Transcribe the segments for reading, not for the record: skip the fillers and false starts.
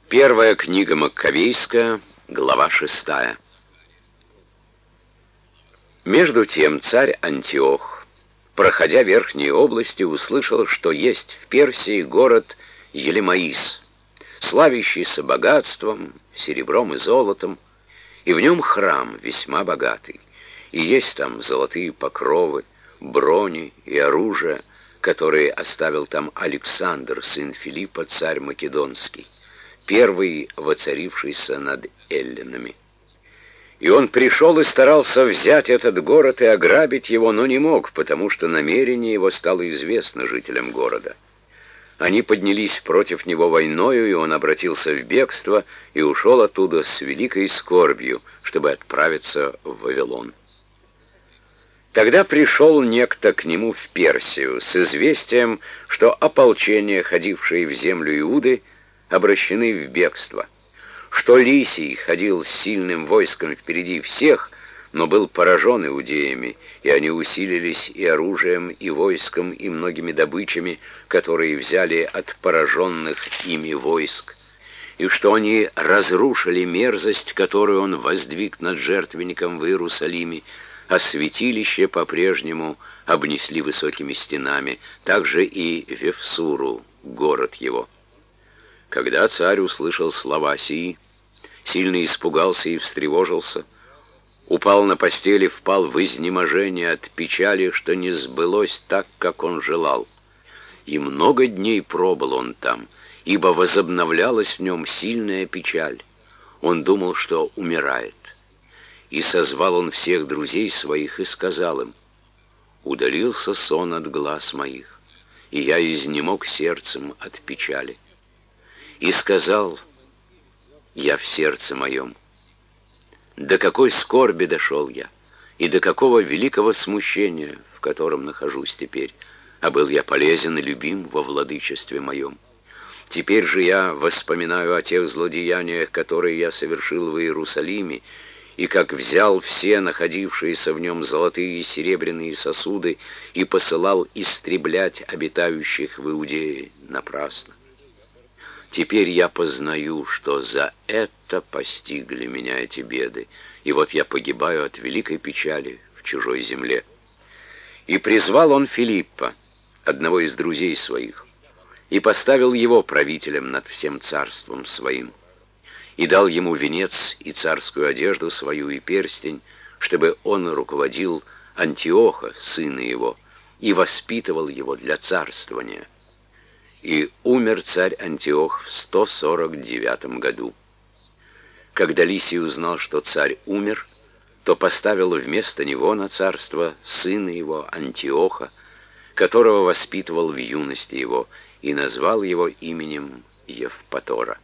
Первая книга Маккавейская, глава 6. Между тем царь Антиох, проходя верхние области, услышал, что есть в Персии город Елемаис, славящийся богатством, серебром и золотом, и в нем храм весьма богатый, и есть там золотые покровы, брони и оружие, которые оставил там Александр, сын Филиппа, царь Македонский, первый воцарившийся над эллинами. И он пришел и старался взять этот город и ограбить его, но не мог, потому что намерение его стало известно жителям города. Они поднялись против него войною, и он обратился в бегство и ушел оттуда с великой скорбью, чтобы отправиться в Вавилон. Тогда пришел некто к нему в Персию с известием, что ополчения, ходившие в землю Иуды, обращены в бегство, что Лисий ходил с сильным войском впереди всех, но был поражен иудеями, и они усилились и оружием, и войском, и многими добычами, которые взяли от пораженных ими войск, и что они разрушили мерзость, которую он воздвиг над жертвенником в Иерусалиме, а святилище по-прежнему обнесли высокими стенами, также и Вефсуру, город его. Когда царь услышал слова сии, сильно испугался и встревожился, упал на постели, впал в изнеможение от печали, что не сбылось так, как он желал. И много дней пробыл он там, ибо возобновлялась в нем сильная печаль. Он думал, что умирает. И созвал он всех друзей своих и сказал им: «Удалился сон от глаз моих, и я изнемог сердцем от печали. И сказал я в сердце моем: до какой скорби дошел я, и до какого великого смущения, в котором нахожусь теперь, а был я полезен и любим во владычестве моем. Теперь же я воспоминаю о тех злодеяниях, которые я совершил в Иерусалиме, и как взял все находившиеся в нем золотые и серебряные сосуды и посылал истреблять обитающих в Иудее напрасно. Теперь я познаю, что за это постигли меня эти беды, и вот я погибаю от великой печали в чужой земле». И призвал он Филиппа, одного из друзей своих, и поставил его правителем над всем царством своим, и дал ему венец и царскую одежду свою и перстень, чтобы он руководил Антиоха, сына его, и воспитывал его для царствования. И умер царь Антиох в 149 году. Когда Лисий узнал, что царь умер, то поставил вместо него на царство сына его Антиоха, которого воспитывал в юности его, и назвал его именем Евпатора.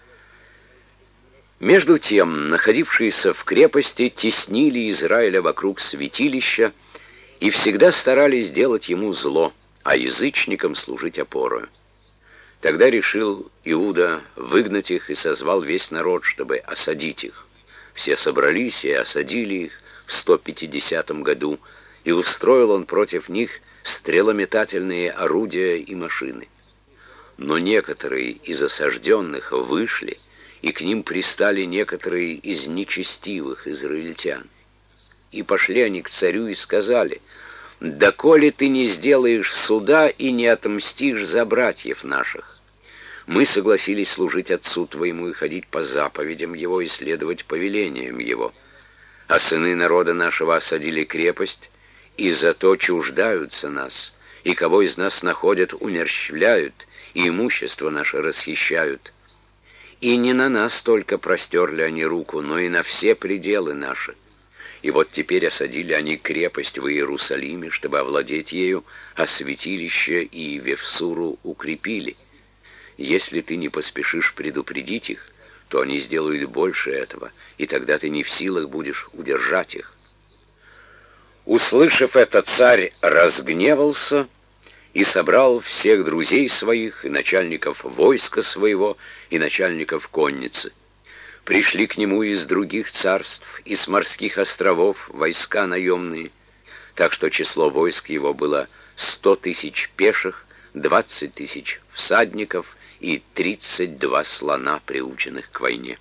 Между тем, находившиеся в крепости теснили Израиля вокруг святилища и всегда старались сделать ему зло, а язычникам служить опорою. Тогда решил Иуда выгнать их и созвал весь народ, чтобы осадить их. Все собрались и осадили их в 150 году, и устроил он против них стрелометательные орудия и машины. Но некоторые из осажденных вышли, и к ним пристали некоторые из нечестивых израильтян. И пошли они к царю и сказали: «Доколе ты не сделаешь суда и не отмстишь за братьев наших? Мы согласились служить отцу твоему и ходить по заповедям его и следовать повелениям его. А сыны народа нашего осадили крепость, и зато чуждаются нас, и кого из нас находят, умерщвляют, и имущество наше расхищают. И не на нас только простерли они руку, но и на все пределы наши. И вот теперь осадили они крепость в Иерусалиме, чтобы овладеть ею, а святилище и Вефсуру укрепили. Если ты не поспешишь предупредить их, то они сделают больше этого, и тогда ты не в силах будешь удержать их». Услышав это, царь разгневался и собрал всех друзей своих, и начальников войска своего, и начальников конницы. Пришли к нему из других царств, и с морских островов войска наемные, так что число войск его было 100 000 пеших, 20 000 всадников и 32 слона, приученных к войне.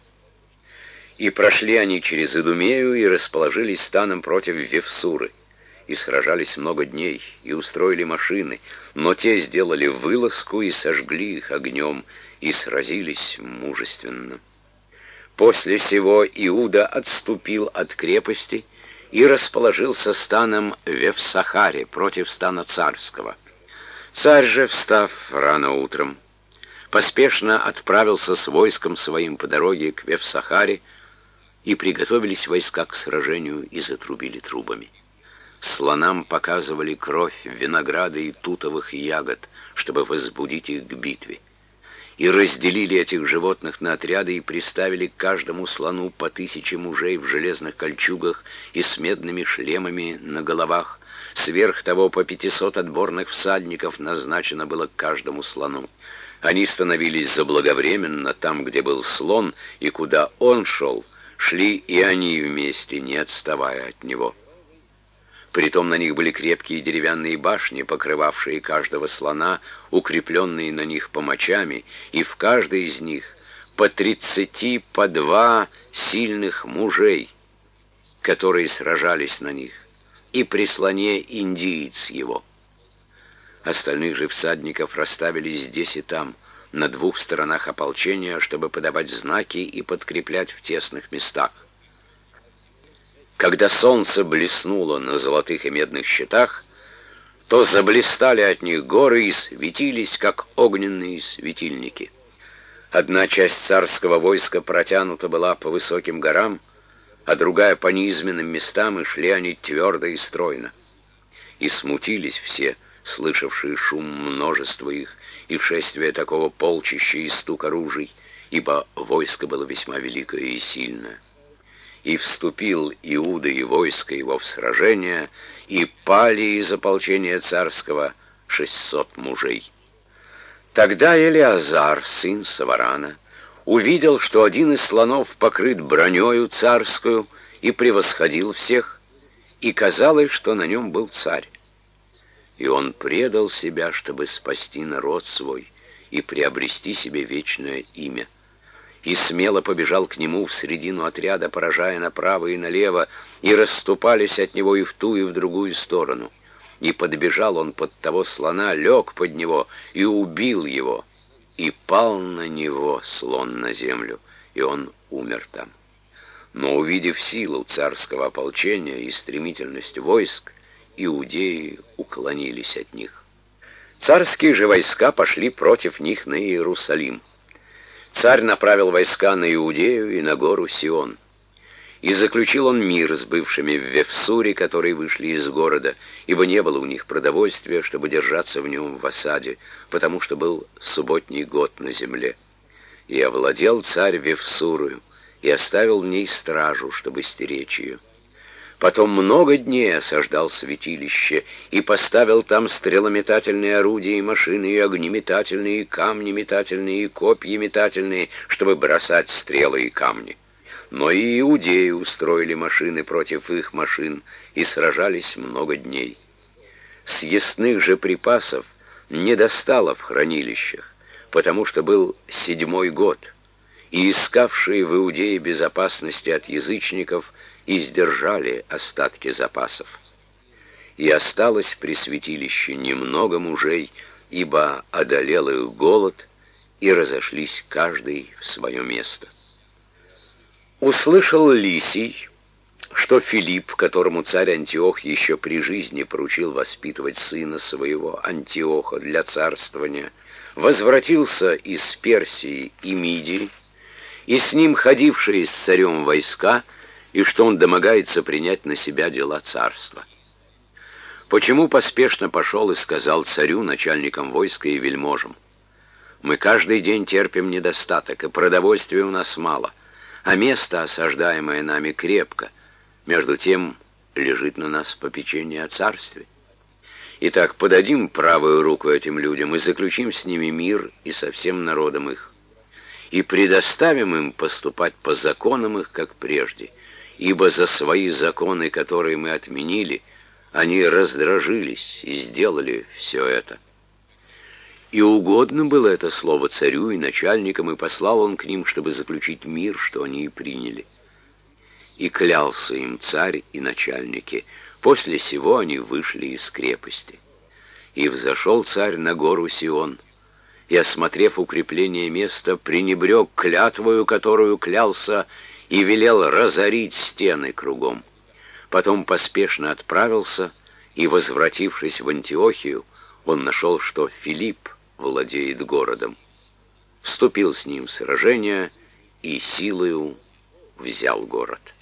И прошли они через Идумею и расположились станом против Вифсуры, и сражались много дней, и устроили машины, но те сделали вылазку и сожгли их огнем, и сразились мужественно. После сего Иуда отступил от крепости и расположился станом в Вефсахаре против стана царского. Царь же, встав рано утром, поспешно отправился с войском своим по дороге к Вефсахаре, и приготовились войска к сражению и затрубили трубами. Слонам показывали кровь винограда и тутовых ягод, чтобы возбудить их к битве. И разделили этих животных на отряды и приставили к каждому слону по 1000 мужей в железных кольчугах и с медными шлемами на головах. Сверх того по 500 отборных всадников назначено было к каждому слону. Они становились заблаговременно там, где был слон, и куда он шел, шли и они вместе, не отставая от него. Притом на них были крепкие деревянные башни, покрывавшие каждого слона, укрепленные на них помочами, и в каждой из них по 30 по 2 сильных мужей, которые сражались на них, и при слоне индиец его. Остальных же всадников расставили здесь и там, на 2 сторонах ополчения, чтобы подавать знаки и подкреплять в тесных местах. Когда солнце блеснуло на золотых и медных щитах, то заблистали от них горы и светились, как огненные светильники. Одна часть царского войска протянута была по высоким горам, а другая по низменным местам, и шли они твердо и стройно. И смутились все, слышавшие шум множества их, и шествие такого полчища и стук оружий, ибо войско было весьма великое и сильное. И вступил Иуда и войско его в сражение, и пали из ополчения царского 600 мужей. Тогда Элиазар, сын Саварана, увидел, что один из слонов покрыт бронею царскую и превосходил всех, и казалось, что на нем был царь. И он предал себя, чтобы спасти народ свой и приобрести себе вечное имя. И смело побежал к нему в средину отряда, поражая направо и налево, и расступались от него и в ту, и в другую сторону. И подбежал он под того слона, лег под него и убил его, и пал на него слон на землю, и он умер там. Но, увидев силу царского ополчения и стремительность войск, иудеи уклонились от них. Царские же войска пошли против них на Иерусалим. Царь направил войска на Иудею и на гору Сион. И заключил он мир с бывшими в Вефсуре, которые вышли из города, ибо не было у них продовольствия, чтобы держаться в нем в осаде, потому что был субботний год на земле. И овладел царь Вефсурою, и оставил в ней стражу, чтобы стеречь ее. Потом много дней осаждал святилище, и поставил там стрелометательные орудия и машины, и огнеметательные, и камнеметательные, и копья метательные, чтобы бросать стрелы и камни. Но и иудеи устроили машины против их машин, и сражались много дней. Съестных же припасов не достало в хранилищах, потому что был 7-й год, и искавшие в Иудее безопасности от язычников издержали остатки запасов. И осталось при святилище немного мужей, ибо одолел их голод, и разошлись каждый в свое место. Услышал Лисий, что Филипп, которому царь Антиох еще при жизни поручил воспитывать сына своего Антиоха для царствования, возвратился из Персии и Мидии, и с ним ходившие с царем войска, и что он домогается принять на себя дела царства. Почему поспешно пошел и сказал царю, начальникам войска и вельможам: «Мы каждый день терпим недостаток, и продовольствия у нас мало, а место, осаждаемое нами, крепко, между тем лежит на нас попечение о царстве. Итак, подадим правую руку этим людям и заключим с ними мир и со всем народом их, и предоставим им поступать по законам их, как прежде, ибо за свои законы, которые мы отменили, они раздражились и сделали все это». И угодно было это слово царю и начальникам, и послал он к ним, чтобы заключить мир, что они и приняли. И клялся им царь и начальники. После сего они вышли из крепости. И взошел царь на гору Сион, и, осмотрев укрепление места, пренебрег клятвою, которую клялся, и велел разорить стены кругом. Потом поспешно отправился, и, возвратившись в Антиохию, он нашел, что Филипп владеет городом. Вступил с ним в сражение и силою взял город.